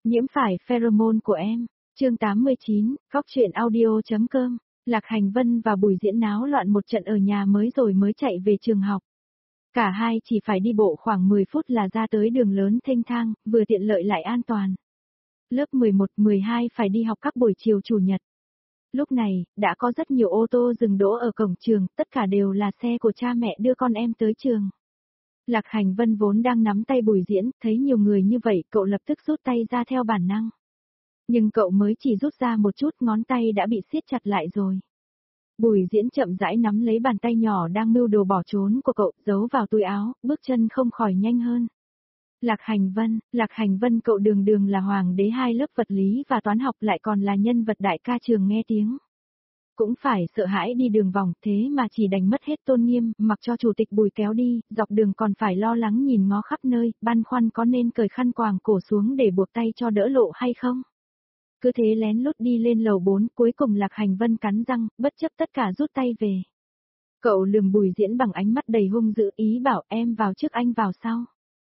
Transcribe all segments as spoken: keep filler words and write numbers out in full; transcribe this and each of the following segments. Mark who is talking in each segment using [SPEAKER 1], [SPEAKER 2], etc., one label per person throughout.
[SPEAKER 1] Nhiễm phải pheromone của em. Chương tám mươi chín, góc truyện audio.com. Lạc Hành Vân và Bùi Diễn náo loạn một trận ở nhà mới rồi mới chạy về trường học. Cả hai chỉ phải đi bộ khoảng mười phút là ra tới đường lớn thênh thang, vừa tiện lợi lại an toàn. Lớp mười một, mười hai phải đi học các buổi chiều chủ nhật. Lúc này, đã có rất nhiều ô tô dừng đỗ ở cổng trường, tất cả đều là xe của cha mẹ đưa con em tới trường. Lạc Hành Vân vốn đang nắm tay Bùi Diễn, thấy nhiều người như vậy, cậu lập tức rút tay ra theo bản năng. Nhưng cậu mới chỉ rút ra một chút, ngón tay đã bị siết chặt lại rồi. Bùi Diễn chậm rãi nắm lấy bàn tay nhỏ đang mưu đồ bỏ trốn của cậu, giấu vào túi áo, bước chân không khỏi nhanh hơn. Lạc Hành Vân, Lạc Hành Vân cậu đường đường là hoàng đế hai lớp vật lý và toán học lại còn là nhân vật đại ca trường nghe tiếng. Cũng phải sợ hãi đi đường vòng, thế mà chỉ đành mất hết tôn nghiêm, mặc cho chủ tịch Bùi kéo đi, dọc đường còn phải lo lắng nhìn ngó khắp nơi, băn khoăn có nên cởi khăn quàng cổ xuống để buộc tay cho đỡ lộ hay không. Cứ thế lén lút đi lên lầu bốn, cuối cùng Lạc Hành Vân cắn răng, bất chấp tất cả rút tay về. Cậu lườm Bùi Diễn bằng ánh mắt đầy hung dữ, ý bảo em vào trước anh vào sau.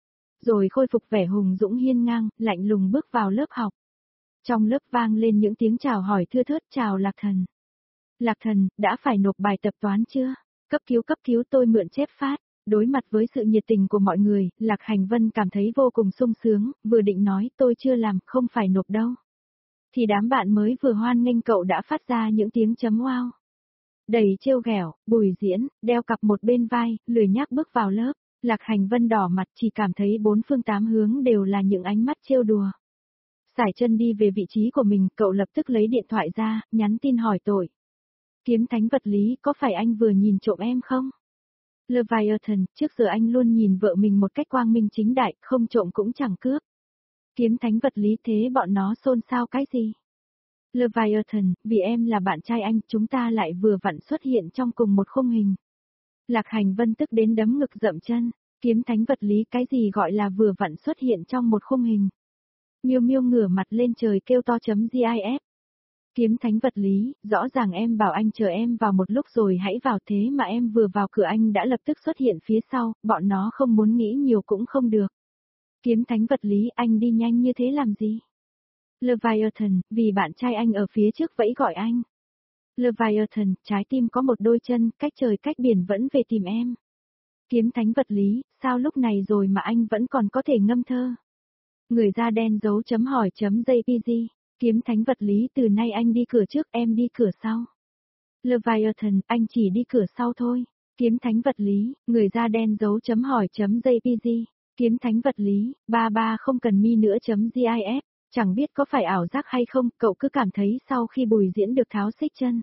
[SPEAKER 1] Rồi khôi phục vẻ hùng dũng hiên ngang, lạnh lùng bước vào lớp học. Trong lớp vang lên những tiếng chào hỏi thưa thớt, chào Lạc Thần. Lạc Thần, đã phải nộp bài tập toán chưa? Cấp cứu cấp cứu tôi mượn chép phát. Đối mặt với sự nhiệt tình của mọi người, Lạc Hành Vân cảm thấy vô cùng sung sướng, vừa định nói tôi chưa làm, không phải nộp đâu. Thì đám bạn mới vừa hoan nghênh cậu đã phát ra những tiếng chấm wow. Đầy trêu ghẹo, Bùi Diễn, đeo cặp một bên vai, lười nhác bước vào lớp. Lạc Hành Vân đỏ mặt chỉ cảm thấy bốn phương tám hướng đều là những ánh mắt trêu đùa. Sải chân đi về vị trí của mình, cậu lập tức lấy điện thoại ra, nhắn tin hỏi tội. Kiếm thánh vật lý, có phải anh vừa nhìn trộm em không? Leviathan, trước giờ anh luôn nhìn vợ mình một cách quang minh chính đại, không trộm cũng chẳng cướp. Kiếm thánh vật lý thế bọn nó xôn xao cái gì? Leviathan, vì em là bạn trai anh, chúng ta lại vừa vặn xuất hiện trong cùng một khung hình. Lạc Hành Vân tức đến đấm ngực dậm chân, kiếm thánh vật lý cái gì gọi là vừa vặn xuất hiện trong một khung hình. Miêu Miêu ngửa mặt lên trời kêu to chấm gif. Kiếm thánh vật lý, rõ ràng em bảo anh chờ em vào một lúc rồi hãy vào thế mà em vừa vào cửa anh đã lập tức xuất hiện phía sau, bọn nó không muốn nghĩ nhiều cũng không được. Kiếm thánh vật lý, anh đi nhanh như thế làm gì? Leviathan, vì bạn trai anh ở phía trước vẫy gọi anh. Leviathan, trái tim có một đôi chân, cách trời cách biển vẫn về tìm em. Kiếm thánh vật lý, sao lúc này rồi mà anh vẫn còn có thể ngâm thơ? Người da đen dấu chấm hỏi chấm jpg. Kiếm thánh vật lý, từ nay anh đi cửa trước, em đi cửa sau. Leviathan, anh chỉ đi cửa sau thôi. Kiếm thánh vật lý, người da đen dấu chấm hỏi chấm jpg. Kiếm thánh vật lý, ba ba không cần mi nữa chấm gif. Chẳng biết có phải ảo giác hay không, cậu cứ cảm thấy sau khi Bùi Diễn được tháo xích chân.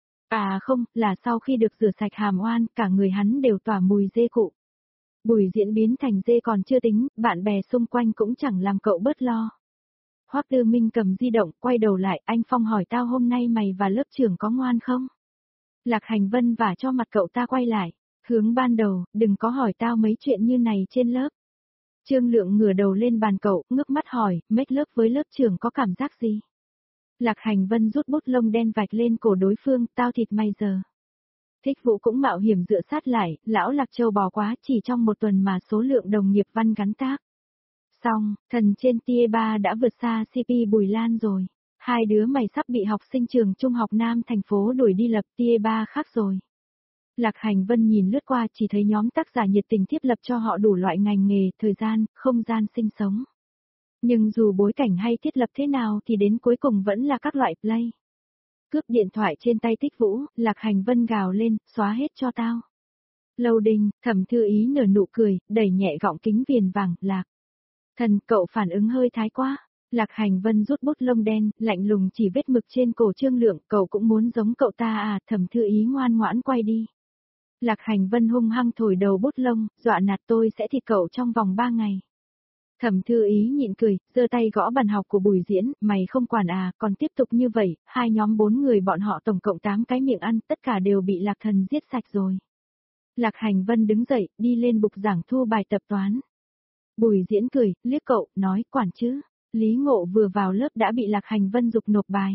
[SPEAKER 1] À không, là sau khi được rửa sạch hàm oan, cả người hắn đều tỏa mùi dê cụ. Bùi Diễn biến thành dê còn chưa tính, bạn bè xung quanh cũng chẳng làm cậu bớt lo. Hoắc Tư Minh cầm di động, quay đầu lại, anh Phong hỏi tao hôm nay mày và lớp trưởng có ngoan không? Lạc Hành Vân vả cho mặt cậu ta quay lại, hướng ban đầu, đừng có hỏi tao mấy chuyện như này trên lớp. Trương Lượng ngửa đầu lên bàn cậu, ngước mắt hỏi, make lớp với lớp trưởng có cảm giác gì? Lạc Hành Vân rút bút lông đen vạch lên cổ đối phương, tao thịt mày giờ. Thích Vũ cũng mạo hiểm dựa sát lại, lão Lạc Châu bò quá, chỉ trong một tuần mà số lượng đồng nghiệp văn gắn tác. Xong, thần trên tia ba đã vượt xa xê pê Bùi Lan rồi. Hai đứa mày sắp bị học sinh trường trung học Nam thành phố đuổi đi lập tia ba khác rồi. Lạc Hành Vân nhìn lướt qua chỉ thấy nhóm tác giả nhiệt tình thiết lập cho họ đủ loại ngành nghề, thời gian, không gian sinh sống. Nhưng dù bối cảnh hay thiết lập thế nào thì đến cuối cùng vẫn là các loại play. Cướp điện thoại trên tay Thích Vũ, Lạc Hành Vân gào lên, xóa hết cho tao. Loading, Thẩm Thư Ý nở nụ cười, đẩy nhẹ gọng kính viền vàng, Lạc. Thần, cậu phản ứng hơi thái quá. Lạc Hành Vân rút bút lông đen, lạnh lùng chỉ vết mực trên cổ Trương Lượng, cậu cũng muốn giống cậu ta à? Thẩm Thư Ý ngoan ngoãn quay đi. Lạc Hành Vân hung hăng thổi đầu bút lông, dọa nạt tôi sẽ thịt cậu trong vòng ba ngày. Thẩm Thư Ý nhịn cười, giơ tay gõ bàn học của Bùi Diễn, mày không quản à, còn tiếp tục như vậy, hai nhóm bốn người bọn họ tổng cộng tám cái miệng ăn, tất cả đều bị Lạc Thần giết sạch rồi. Lạc Hành Vân đứng dậy, đi lên bục giảng thu bài tập toán. Bùi Diễn cười, liếc cậu, nói, quản chứ. Lý Ngộ vừa vào lớp đã bị Lạc Hành Vân giục nộp bài.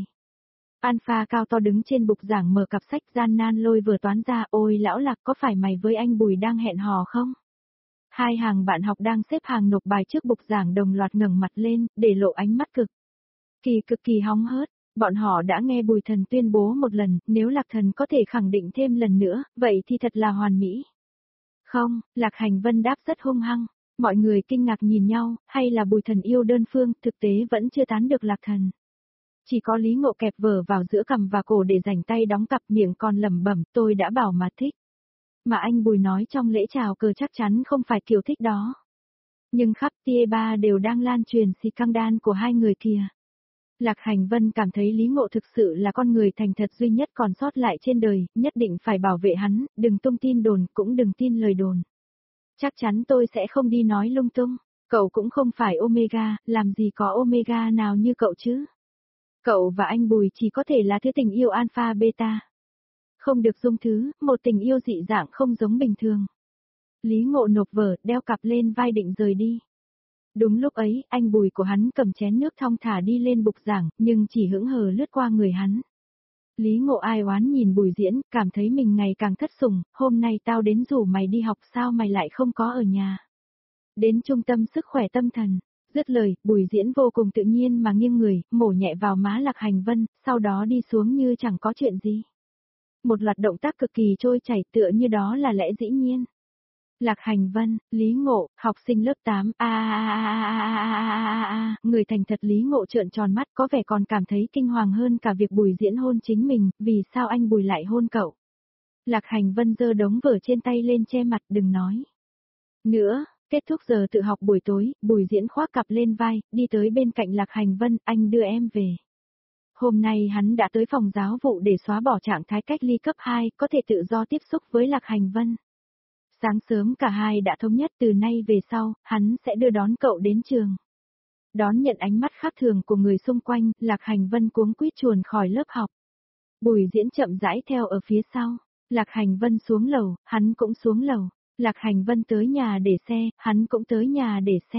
[SPEAKER 1] Alpha cao to đứng trên bục giảng mở cặp sách gian nan lôi vừa toán ra, ôi lão Lạc có phải mày với anh Bùi đang hẹn hò không? Hai hàng bạn học đang xếp hàng nộp bài trước bục giảng đồng loạt ngẩng mặt lên, để lộ ánh mắt cực kỳ cực kỳ hóng hớt. Bọn họ đã nghe Bùi Thần tuyên bố một lần, nếu Lạc Thần có thể khẳng định thêm lần nữa, vậy thì thật là hoàn mỹ. Không, Lạc Hành Vân đáp rất hung hăng. Mọi người kinh ngạc nhìn nhau, hay là Bùi Thần yêu đơn phương, thực tế vẫn chưa tán được Lạc Thần. Chỉ có Lý Ngộ kẹp vở vào giữa cằm và cổ để rảnh tay đóng cặp, miệng còn lẩm bẩm, tôi đã bảo mà thích. Mà anh Bùi nói trong lễ chào cờ chắc chắn không phải kiểu thích đó. Nhưng khắp tia ba đều đang lan truyền xì căng đan của hai người kia. Lạc Hành Vân cảm thấy Lý Ngộ thực sự là con người thành thật duy nhất còn sót lại trên đời, nhất định phải bảo vệ hắn, đừng tung tin đồn, cũng đừng tin lời đồn. Chắc chắn tôi sẽ không đi nói lung tung, cậu cũng không phải Omega, làm gì có Omega nào như cậu chứ. Cậu và anh Bùi chỉ có thể là thứ tình yêu alpha beta. Không được dung thứ, một tình yêu dị dạng không giống bình thường. Lý Ngộ nộp vở, đeo cặp lên vai định rời đi. Đúng lúc ấy, anh Bùi của hắn cầm chén nước thong thả đi lên bục giảng, nhưng chỉ hững hờ lướt qua người hắn. Lý Ngộ ai oán nhìn Bùi Diễn, cảm thấy mình ngày càng thất sủng, hôm nay tao đến rủ mày đi học sao mày lại không có ở nhà. Đến trung tâm sức khỏe tâm thần, dứt lời, Bùi Diễn vô cùng tự nhiên mà nghiêng người, mổ nhẹ vào má Lạc Hành Vân, sau đó đi xuống như chẳng có chuyện gì. Một loạt động tác cực kỳ trôi chảy tựa như đó là lẽ dĩ nhiên. Lạc Hành Vân, Lý Ngộ, học sinh lớp tám, a a a a a a a, người thành thật Lý Ngộ trợn tròn mắt có vẻ còn cảm thấy kinh hoàng hơn cả việc Bùi Diễn hôn chính mình, vì sao anh Bùi lại hôn cậu. Lạc Hành Vân giơ đống vở trên tay lên che mặt đừng nói. Nữa, kết thúc giờ tự học buổi tối, Bùi Diễn khoác cặp lên vai, đi tới bên cạnh Lạc Hành Vân, anh đưa em về. Hôm nay hắn đã tới phòng giáo vụ để xóa bỏ trạng thái cách ly cấp hai, có thể tự do tiếp xúc với Lạc Hành Vân. Sáng sớm cả hai đã thống nhất từ nay về sau, hắn sẽ đưa đón cậu đến trường. Đón nhận ánh mắt khác thường của người xung quanh, Lạc Hành Vân cuống quýt chuồn khỏi lớp học. Bùi Diễn chậm rãi theo ở phía sau. Lạc Hành Vân xuống lầu, hắn cũng xuống lầu. Lạc Hành Vân tới nhà để xe, hắn cũng tới nhà để xe.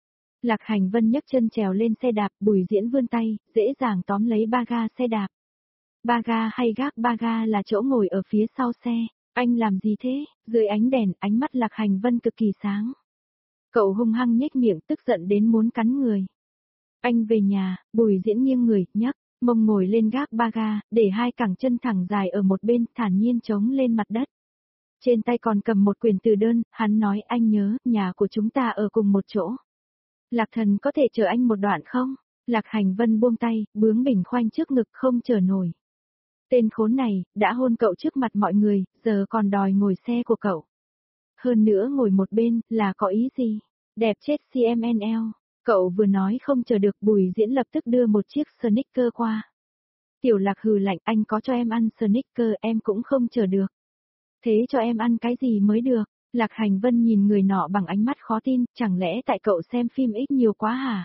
[SPEAKER 1] Lạc Hành Vân nhấc chân trèo lên xe đạp, Bùi Diễn vươn tay, dễ dàng tóm lấy ba ga xe đạp. Ba ga hay gác ba ga là chỗ ngồi ở phía sau xe. Anh làm gì thế? Dưới ánh đèn, ánh mắt Lạc Hành Vân cực kỳ sáng. Cậu hung hăng nhếch miệng tức giận đến muốn cắn người. Anh về nhà, Bùi Diễn nghiêng người, nhấc mông ngồi lên gác ba ga, để hai cẳng chân thẳng dài ở một bên, thản nhiên chống lên mặt đất. Trên tay còn cầm một quyển từ đơn, hắn nói anh nhớ, nhà của chúng ta ở cùng một chỗ. Lạc Thần có thể chờ anh một đoạn không? Lạc Hành Vân buông tay, bướng bỉnh khoanh trước ngực không chờ nổi. Tên khốn này, đã hôn cậu trước mặt mọi người, giờ còn đòi ngồi xe của cậu. Hơn nữa ngồi một bên, là có ý gì? Đẹp chết xê em en lờ. Cậu vừa nói không chờ được Bùi Diễn lập tức đưa một chiếc sneaker qua. Tiểu Lạc hừ lạnh anh có cho em ăn sneaker em cũng không chờ được. Thế cho em ăn cái gì mới được? Lạc Hành Vân nhìn người nọ bằng ánh mắt khó tin, chẳng lẽ tại cậu xem phim ít nhiều quá hả?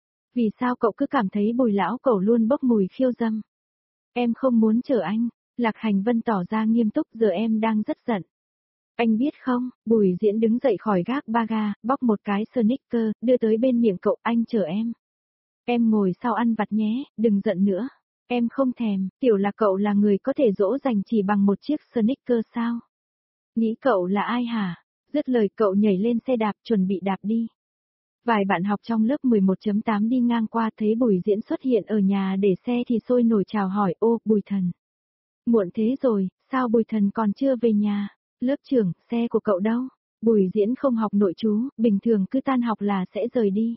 [SPEAKER 1] Vì sao cậu cứ cảm thấy Bùi lão cậu luôn bốc mùi khiêu dâm? Em không muốn chở anh. Lạc Hành Vân tỏ ra nghiêm túc giờ em đang rất giận. Anh biết không, Bùi Diễn đứng dậy khỏi gác ba ga, bóc một cái sneaker, đưa tới bên miệng cậu anh chở em. Em ngồi sau ăn vặt nhé, đừng giận nữa. Em không thèm, Tiểu Lạc cậu là người có thể dỗ dành chỉ bằng một chiếc sneaker sao? Nghĩ cậu là ai hả? Dứt lời cậu nhảy lên xe đạp chuẩn bị đạp đi. Vài bạn học trong lớp mười một chấm tám đi ngang qua thấy Bùi Diễn xuất hiện ở nhà để xe thì sôi nổi chào hỏi ô Bùi Thần. Muộn thế rồi, sao Bùi Thần còn chưa về nhà? Lớp trưởng, xe của cậu đâu? Bùi Diễn không học nội trú, bình thường cứ tan học là sẽ rời đi.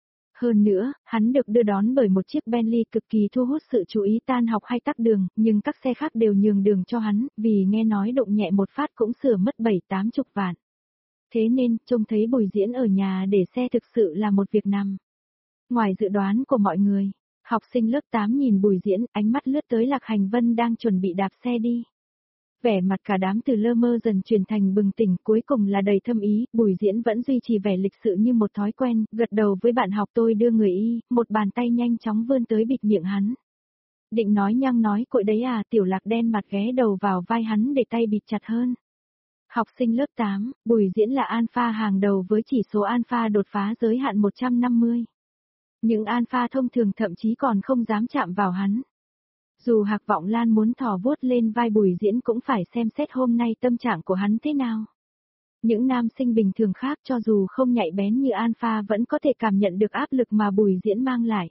[SPEAKER 1] Hơn nữa, hắn được đưa đón bởi một chiếc Bentley cực kỳ thu hút sự chú ý tan học hay tắc đường, nhưng các xe khác đều nhường đường cho hắn, vì nghe nói đụng nhẹ một phát cũng sửa mất bảy tám chục vạn. Thế nên, trông thấy Bùi Diễn ở nhà để xe thực sự là một việc nằm ngoài dự đoán của mọi người. Học sinh lớp tám nhìn Bùi Diễn, ánh mắt lướt tới Lạc Hành Vân đang chuẩn bị đạp xe đi. Vẻ mặt cả đám từ lơ mơ dần chuyển thành bừng tỉnh, cuối cùng là đầy thâm ý, Bùi Diễn vẫn duy trì vẻ lịch sự như một thói quen, gật đầu với bạn học tôi đưa người y, một bàn tay nhanh chóng vươn tới bịt miệng hắn. Định nói nhăng nói cội đấy à, Tiểu Lạc đen mặt ghé đầu vào vai hắn để tay bịt chặt hơn. Học sinh lớp tám, Bùi Diễn là alpha hàng đầu với chỉ số alpha đột phá giới hạn một trăm năm mươi. Những alpha thông thường thậm chí còn không dám chạm vào hắn. Dù Hạc Vọng Lan muốn thò vuốt lên vai Bùi Diễn cũng phải xem xét hôm nay tâm trạng của hắn thế nào. Những nam sinh bình thường khác cho dù không nhạy bén như Alpha vẫn có thể cảm nhận được áp lực mà Bùi Diễn mang lại.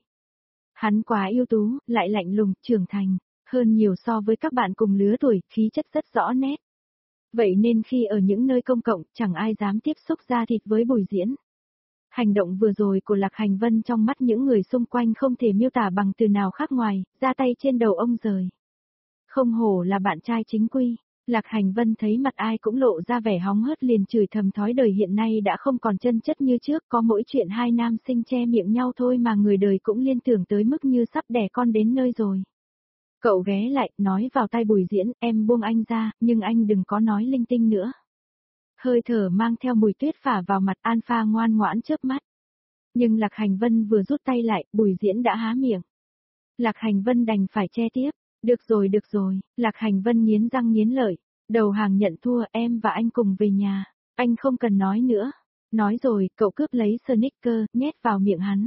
[SPEAKER 1] Hắn quá ưu tú, lại lạnh lùng, trưởng thành, hơn nhiều so với các bạn cùng lứa tuổi, khí chất rất rõ nét. Vậy nên khi ở những nơi công cộng, chẳng ai dám tiếp xúc da thịt với Bùi Diễn. Hành động vừa rồi của Lạc Hành Vân trong mắt những người xung quanh không thể miêu tả bằng từ nào khác ngoài, ra tay trên đầu ông rời. Không hổ là bạn trai chính quy. Lạc Hành Vân thấy mặt ai cũng lộ ra vẻ hóng hớt liền chửi thầm thói đời hiện nay đã không còn chân chất như trước, có mỗi chuyện hai nam sinh che miệng nhau thôi mà người đời cũng liên tưởng tới mức như sắp đẻ con đến nơi rồi. Cậu ghé lại, nói vào tai Bùi Diễn, em buông anh ra, nhưng anh đừng có nói linh tinh nữa. Hơi thở mang theo mùi tuyết phả vào mặt Alpha ngoan ngoãn chớp mắt. Nhưng Lạc Hành Vân vừa rút tay lại, Bùi Diễn đã há miệng. Lạc Hành Vân đành phải che tiếp. Được rồi được rồi, Lạc Hành Vân nghiến răng nghiến lợi. Đầu hàng nhận thua, em và anh cùng về nhà. Anh không cần nói nữa. Nói rồi, cậu cướp lấy sneaker, nhét vào miệng hắn.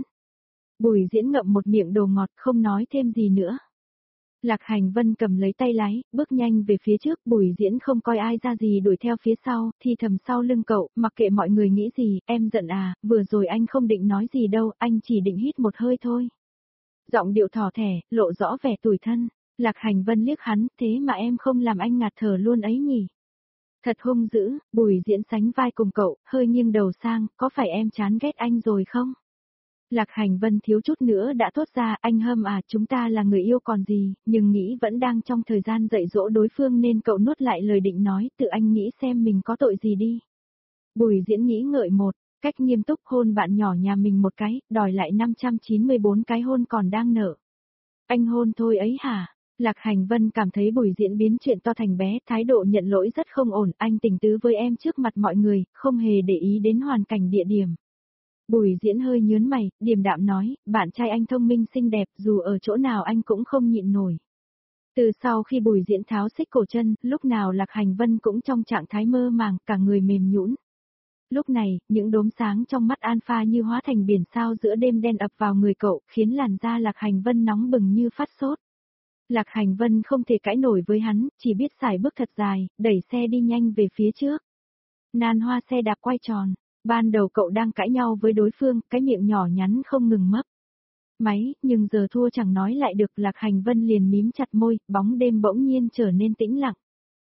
[SPEAKER 1] Bùi Diễn ngậm một miệng đồ ngọt, không nói thêm gì nữa. Lạc Hành Vân cầm lấy tay lái, bước nhanh về phía trước, Bùi Diễn không coi ai ra gì đuổi theo phía sau, thì thầm sau lưng cậu, mặc kệ mọi người nghĩ gì, em giận à, vừa rồi anh không định nói gì đâu, anh chỉ định hít một hơi thôi. Giọng điệu thỏ thẻ, lộ rõ vẻ tủi thân. Lạc Hành Vân liếc hắn, thế mà em không làm anh ngạt thở luôn ấy nhỉ. Thật hung dữ, Bùi Diễn sánh vai cùng cậu, hơi nghiêng đầu sang, có phải em chán ghét anh rồi không? Lạc Hành Vân thiếu chút nữa đã thốt ra, anh Hâm à, chúng ta là người yêu còn gì, nhưng nghĩ vẫn đang trong thời gian dạy dỗ đối phương nên cậu nuốt lại lời định nói, tự anh nghĩ xem mình có tội gì đi. Bùi Diễn nghĩ ngợi một, cách nghiêm túc hôn bạn nhỏ nhà mình một cái, đòi lại năm trăm chín mươi bốn cái hôn còn đang nợ. Anh hôn thôi ấy hả? Lạc Hành Vân cảm thấy Bùi Diễn biến chuyện to thành bé, thái độ nhận lỗi rất không ổn, anh tình tứ với em trước mặt mọi người, không hề để ý đến hoàn cảnh địa điểm. Bùi Diễn hơi nhớn mày, điềm đạm nói, bạn trai anh thông minh xinh đẹp, dù ở chỗ nào anh cũng không nhịn nổi. Từ sau khi Bùi Diễn tháo xích cổ chân, lúc nào Lạc Hành Vân cũng trong trạng thái mơ màng, cả người mềm nhũn. Lúc này, những đốm sáng trong mắt Alpha như hóa thành biển sao giữa đêm đen ập vào người cậu, khiến làn da Lạc Hành Vân nóng bừng như phát sốt. Lạc Hành Vân không thể cãi nổi với hắn, chỉ biết xài bước thật dài, đẩy xe đi nhanh về phía trước. Nan hoa xe đạp quay tròn. Ban đầu cậu đang cãi nhau với đối phương, cái miệng nhỏ nhắn không ngừng mấp máy, nhưng giờ thua chẳng nói lại được. Lạc Hành Vân liền mím chặt môi, bóng đêm bỗng nhiên trở nên tĩnh lặng.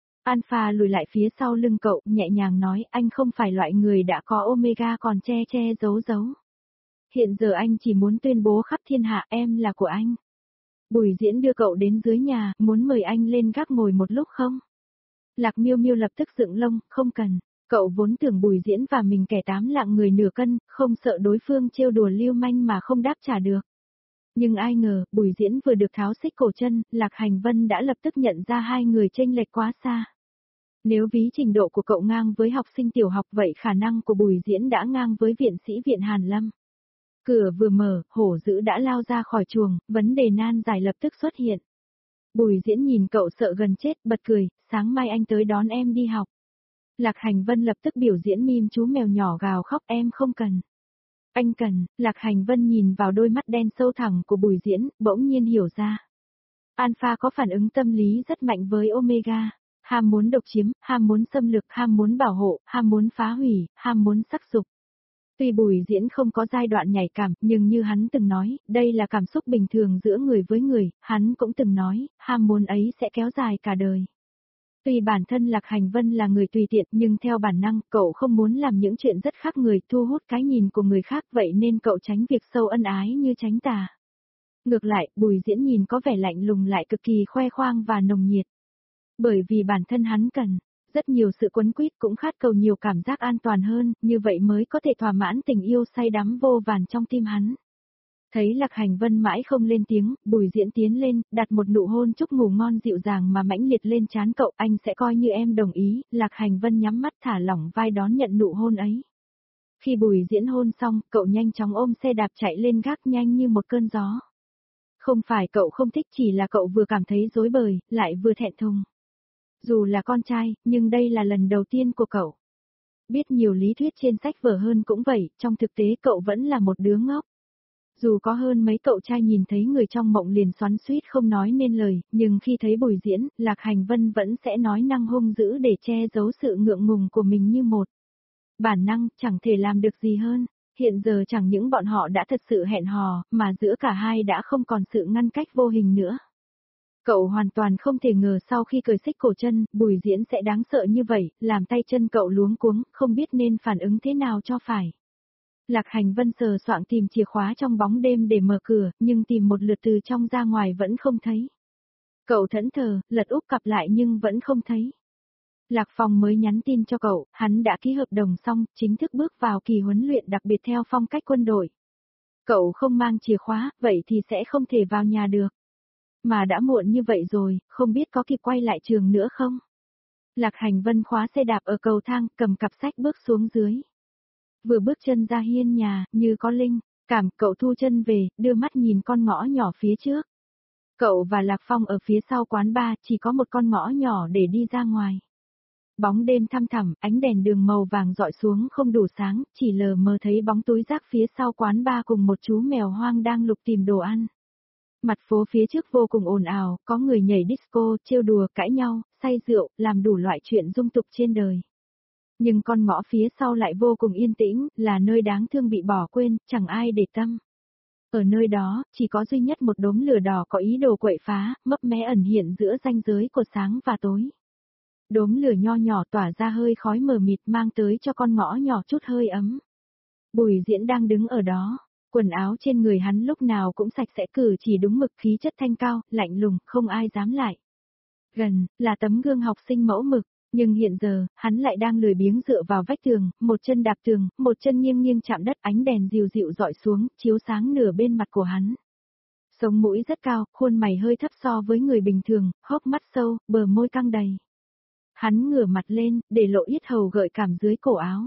[SPEAKER 1] Alpha lùi lại phía sau lưng cậu, nhẹ nhàng nói, anh không phải loại người đã có Omega còn che che giấu giấu. Hiện giờ anh chỉ muốn tuyên bố khắp thiên hạ em là của anh. Bùi Diễn đưa cậu đến dưới nhà, muốn mời anh lên gác ngồi một lúc không? Lạc Miêu Miêu lập tức dựng lông, không cần. Cậu vốn tưởng Bùi Diễn và mình kẻ tám lạng người nửa cân, không sợ đối phương trêu đùa lưu manh mà không đáp trả được. Nhưng ai ngờ, Bùi Diễn vừa được tháo xích cổ chân, Lạc Hành Vân đã lập tức nhận ra hai người chênh lệch quá xa. Nếu ví trình độ của cậu ngang với học sinh tiểu học vậy khả năng của Bùi Diễn đã ngang với viện sĩ viện Hàn Lâm. Cửa vừa mở, hổ dữ đã lao ra khỏi chuồng, vấn đề nan giải lập tức xuất hiện. Bùi Diễn nhìn cậu sợ gần chết, bật cười, sáng mai anh tới đón em đi học. Lạc Hành Vân lập tức biểu diễn meme chú mèo nhỏ gào khóc, em không cần. Anh cần. Lạc Hành Vân nhìn vào đôi mắt đen sâu thẳm của Bùi Diễn, bỗng nhiên hiểu ra. Alpha có phản ứng tâm lý rất mạnh với Omega. Ham muốn độc chiếm, ham muốn xâm lược, ham muốn bảo hộ, ham muốn phá hủy, ham muốn sắc dục. Tuy Bùi Diễn không có giai đoạn nhạy cảm, nhưng như hắn từng nói, đây là cảm xúc bình thường giữa người với người, hắn cũng từng nói, ham muốn ấy sẽ kéo dài cả đời. Tuy bản thân Lạc Hành Vân là người tùy tiện nhưng theo bản năng, cậu không muốn làm những chuyện rất khác người, thu hút cái nhìn của người khác vậy nên cậu tránh việc sâu ân ái như tránh tà. Ngược lại, Bùi Diễn nhìn có vẻ lạnh lùng lại cực kỳ khoe khoang và nồng nhiệt. Bởi vì bản thân hắn cần rất nhiều sự quấn quýt cũng khát cầu nhiều cảm giác an toàn hơn, như vậy mới có thể thỏa mãn tình yêu say đắm vô vàn trong tim hắn. Thấy Lạc Hành Vân mãi không lên tiếng, Bùi Diễn tiến lên, đặt một nụ hôn chúc ngủ ngon dịu dàng mà mãnh liệt lên trán cậu, anh sẽ coi như em đồng ý. Lạc Hành Vân nhắm mắt thả lỏng vai đón nhận nụ hôn ấy. Khi Bùi Diễn hôn xong, cậu nhanh chóng ôm xe đạp chạy lên gác nhanh như một cơn gió. Không phải cậu không thích, chỉ là cậu vừa cảm thấy rối bời, lại vừa thẹn thùng. Dù là con trai, nhưng đây là lần đầu tiên của cậu. Biết nhiều lý thuyết trên sách vở hơn cũng vậy, trong thực tế cậu vẫn là một đứa ngốc. Dù có hơn mấy cậu trai nhìn thấy người trong mộng liền xoắn xuýt không nói nên lời, nhưng khi thấy Bùi Diễn, Lạc Hành Vân vẫn sẽ nói năng hung dữ để che giấu sự ngượng ngùng của mình như một. Bản năng, chẳng thể làm được gì hơn. Hiện giờ chẳng những bọn họ đã thật sự hẹn hò, mà giữa cả hai đã không còn sự ngăn cách vô hình nữa. Cậu hoàn toàn không thể ngờ sau khi cởi xích cổ chân, Bùi Diễn sẽ đáng sợ như vậy, làm tay chân cậu luống cuống, không biết nên phản ứng thế nào cho phải. Lạc Hành Vân sờ soạng tìm chìa khóa trong bóng đêm để mở cửa, nhưng tìm một lượt từ trong ra ngoài vẫn không thấy. Cậu thẫn thờ, lật úp cặp lại nhưng vẫn không thấy. Lạc Phong mới nhắn tin cho cậu, hắn đã ký hợp đồng xong, chính thức bước vào kỳ huấn luyện đặc biệt theo phong cách quân đội. Cậu không mang chìa khóa, vậy thì sẽ không thể vào nhà được. Mà đã muộn như vậy rồi, không biết có kịp quay lại trường nữa không? Lạc Hành Vân khóa xe đạp ở cầu thang, cầm cặp sách bước xuống dưới. Vừa bước chân ra hiên nhà, như có linh, cảm, cậu thu chân về, đưa mắt nhìn con ngõ nhỏ phía trước. Cậu và Lạc Phong ở phía sau quán bar, chỉ có một con ngõ nhỏ để đi ra ngoài. Bóng đêm thăm thẳm, ánh đèn đường màu vàng dọi xuống không đủ sáng, chỉ lờ mờ thấy bóng túi rác phía sau quán bar cùng một chú mèo hoang đang lục tìm đồ ăn. Mặt phố phía trước vô cùng ồn ào, có người nhảy disco, trêu đùa, cãi nhau, say rượu, làm đủ loại chuyện dung tục trên đời. Nhưng con ngõ phía sau lại vô cùng yên tĩnh, là nơi đáng thương bị bỏ quên, chẳng ai để tâm. Ở nơi đó, chỉ có duy nhất một đốm lửa đỏ có ý đồ quậy phá, mấp mé ẩn hiện giữa ranh giới của sáng và tối. Đốm lửa nho nhỏ tỏa ra hơi khói mờ mịt mang tới cho con ngõ nhỏ chút hơi ấm. Bùi Diễn đang đứng ở đó, quần áo trên người hắn lúc nào cũng sạch sẽ, cử chỉ đúng mực, khí chất thanh cao, lạnh lùng, không ai dám lại. Gần, là tấm gương học sinh mẫu mực, nhưng hiện giờ, hắn lại đang lười biếng dựa vào vách tường, một chân đạp tường, một chân nghiêng nghiêng chạm đất, ánh đèn dịu dịu dọi xuống, chiếu sáng nửa bên mặt của hắn. Sống mũi rất cao, khuôn mày hơi thấp so với người bình thường, hốc mắt sâu, bờ môi căng đầy. Hắn ngửa mặt lên, để lộ yết hầu gợi cảm dưới cổ áo.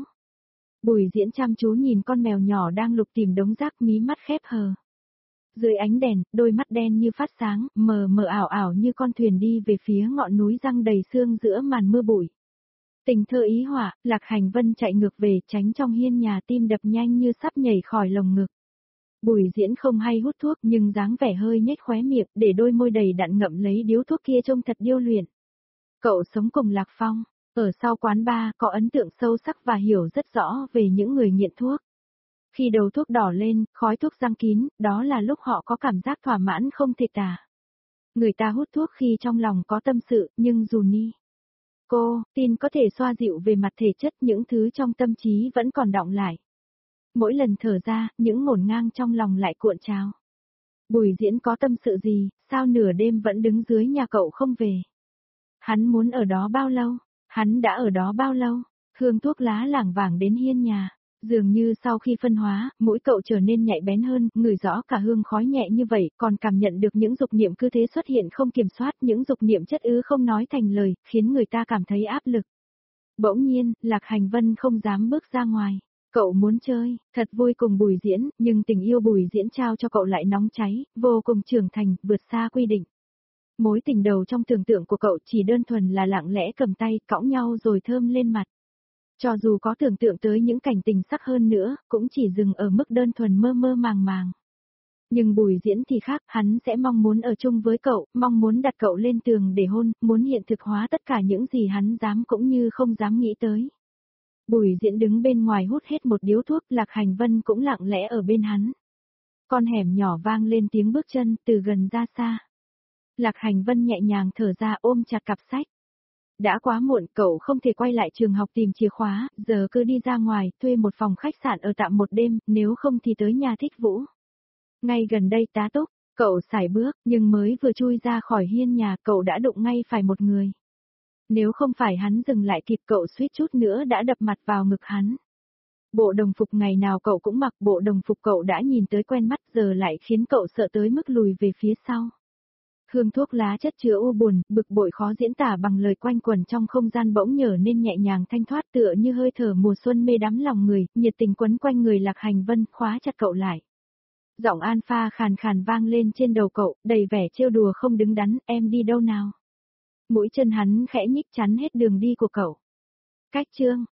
[SPEAKER 1] Bùi Diễn chăm chú nhìn con mèo nhỏ đang lục tìm đống rác, mí mắt khép hờ. Dưới ánh đèn, đôi mắt đen như phát sáng, mờ mờ ảo ảo như con thuyền đi về phía ngọn núi răng đầy sương giữa màn mưa bụi. Tình thơ ý họa, Lạc Hành Vân chạy ngược về, tránh trong hiên nhà, tim đập nhanh như sắp nhảy khỏi lồng ngực. Bùi Diễn không hay hút thuốc nhưng dáng vẻ hơi nhếch khóe miệng, để đôi môi đầy đặn ngậm lấy điếu thuốc kia trông thật điêu luyện. Cậu sống cùng Lạc Phong, ở sau quán bar, có ấn tượng sâu sắc và hiểu rất rõ về những người nghiện thuốc. Khi đầu thuốc đỏ lên, khói thuốc giăng kín, đó là lúc họ có cảm giác thỏa mãn không thể tả. Người ta hút thuốc khi trong lòng có tâm sự, nhưng dù ni cô, tin có thể xoa dịu về mặt thể chất, những thứ trong tâm trí vẫn còn đọng lại. Mỗi lần thở ra, những ngổn ngang trong lòng lại cuộn trào. Bùi Diễn có tâm sự gì, sao nửa đêm vẫn đứng dưới nhà cậu không về? Hắn muốn ở đó bao lâu? Hắn đã ở đó bao lâu? Hương thuốc lá lảng vảng đến hiên nhà. Dường như sau khi phân hóa, mũi cậu trở nên nhạy bén hơn, ngửi rõ cả hương khói nhẹ như vậy, còn cảm nhận được những dục niệm cứ thế xuất hiện không kiểm soát, những dục niệm chất ứ không nói thành lời, khiến người ta cảm thấy áp lực. Bỗng nhiên, Lạc Hành Vân không dám bước ra ngoài. Cậu muốn chơi, thật vui cùng Bùi Diễn, nhưng tình yêu Bùi Diễn trao cho cậu lại nóng cháy, vô cùng trưởng thành, vượt xa quy định. Mối tình đầu trong tưởng tượng của cậu chỉ đơn thuần là lặng lẽ cầm tay, cõng nhau rồi thơm lên mặt. Cho dù có tưởng tượng tới những cảnh tình sắc hơn nữa, cũng chỉ dừng ở mức đơn thuần mơ mơ màng màng. Nhưng Bùi Diễn thì khác, hắn sẽ mong muốn ở chung với cậu, mong muốn đặt cậu lên tường để hôn, muốn hiện thực hóa tất cả những gì hắn dám cũng như không dám nghĩ tới. Bùi Diễn đứng bên ngoài hút hết một điếu thuốc, Lạc Hành Vân cũng lặng lẽ ở bên hắn. Con hẻm nhỏ vang lên tiếng bước chân, từ gần ra xa. Lạc Hành Vân nhẹ nhàng thở ra, ôm chặt cặp sách. Đã quá muộn, cậu không thể quay lại trường học tìm chìa khóa, giờ cứ đi ra ngoài, thuê một phòng khách sạn ở tạm một đêm, nếu không thì tới nhà Thích Vũ. Ngay gần đây tá túc, cậu sải bước, nhưng mới vừa chui ra khỏi hiên nhà, cậu đã đụng ngay phải một người. Nếu không phải hắn dừng lại kịp, cậu suýt chút nữa đã đập mặt vào ngực hắn. Bộ đồng phục ngày nào cậu cũng mặc, bộ đồng phục cậu đã nhìn tới quen mắt, giờ lại khiến cậu sợ tới mức lùi về phía sau. Hương thuốc lá chất chứa u buồn, bực bội khó diễn tả bằng lời, quanh quẩn trong không gian bỗng nhở nên nhẹ nhàng thanh thoát, tựa như hơi thở mùa xuân mê đắm lòng người, nhiệt tình quấn quanh người. Lạc Hành Vân khóa chặt cậu lại. Giọng alpha khàn khàn vang lên trên đầu cậu, đầy vẻ trêu đùa không đứng đắn, em đi đâu nào? Mũi chân hắn khẽ nhích chắn hết đường đi của cậu. Cách chương